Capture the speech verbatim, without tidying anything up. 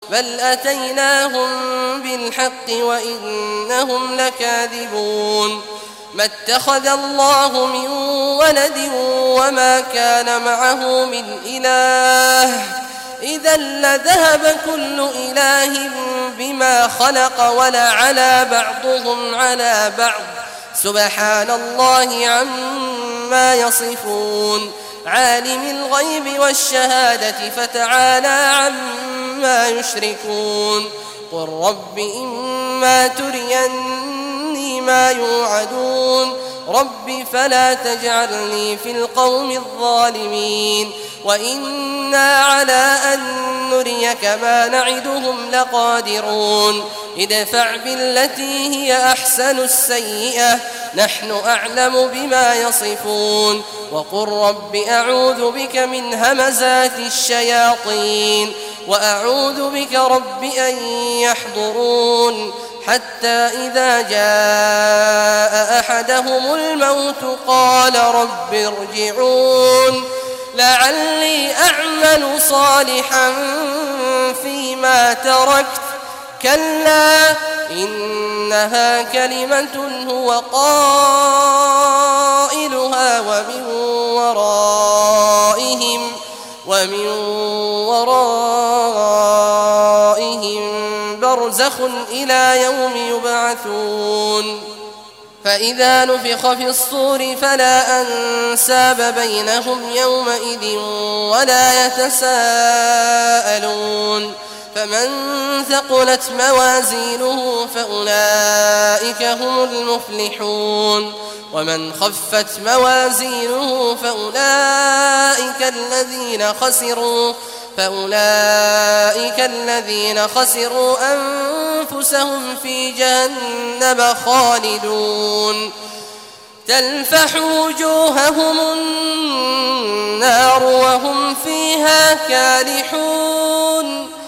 بل أتيناهم بالحق وإنهم لكاذبون ما اتخذ الله من ولد وما كان معه من إله إذا لذهب كل إله بما خلق ولعلى بعضهم على بعض سبحان الله عما يصفون عالم الغيب والشهادة فتعالى عما يشركون قل رب إما تريني ما يوعدون رب فلا تجعلني في القوم الظالمين وإنا على أن نريك ما نعدهم لقادرون ادفع بالتي هي أحسن السيئة نحن أعلم بما يصفون وقل رب أعوذ بك من همزات الشياطين وأعوذ بك رب أن يحضرون حتى إذا جاء أحدهم الموت قال رب ارجعون لعلي أعمل صالحا فيما تركت كلا إنها كلمة هو قائلها ومن ورائهم ومن ورائهم برزخ إلى يوم يبعثون فإذا نفخ في الصور فلا أنساب بينهم يومئذ ولا يتساءلون فمن ثقلت موازينه فأولئك هم المفلحون ومن خفت موازينه فأولئك الذين خسروا فأولئك الذين خسروا أنفسهم في جهنم خالدون تلفح وجوههم النار وهم فيها كالحون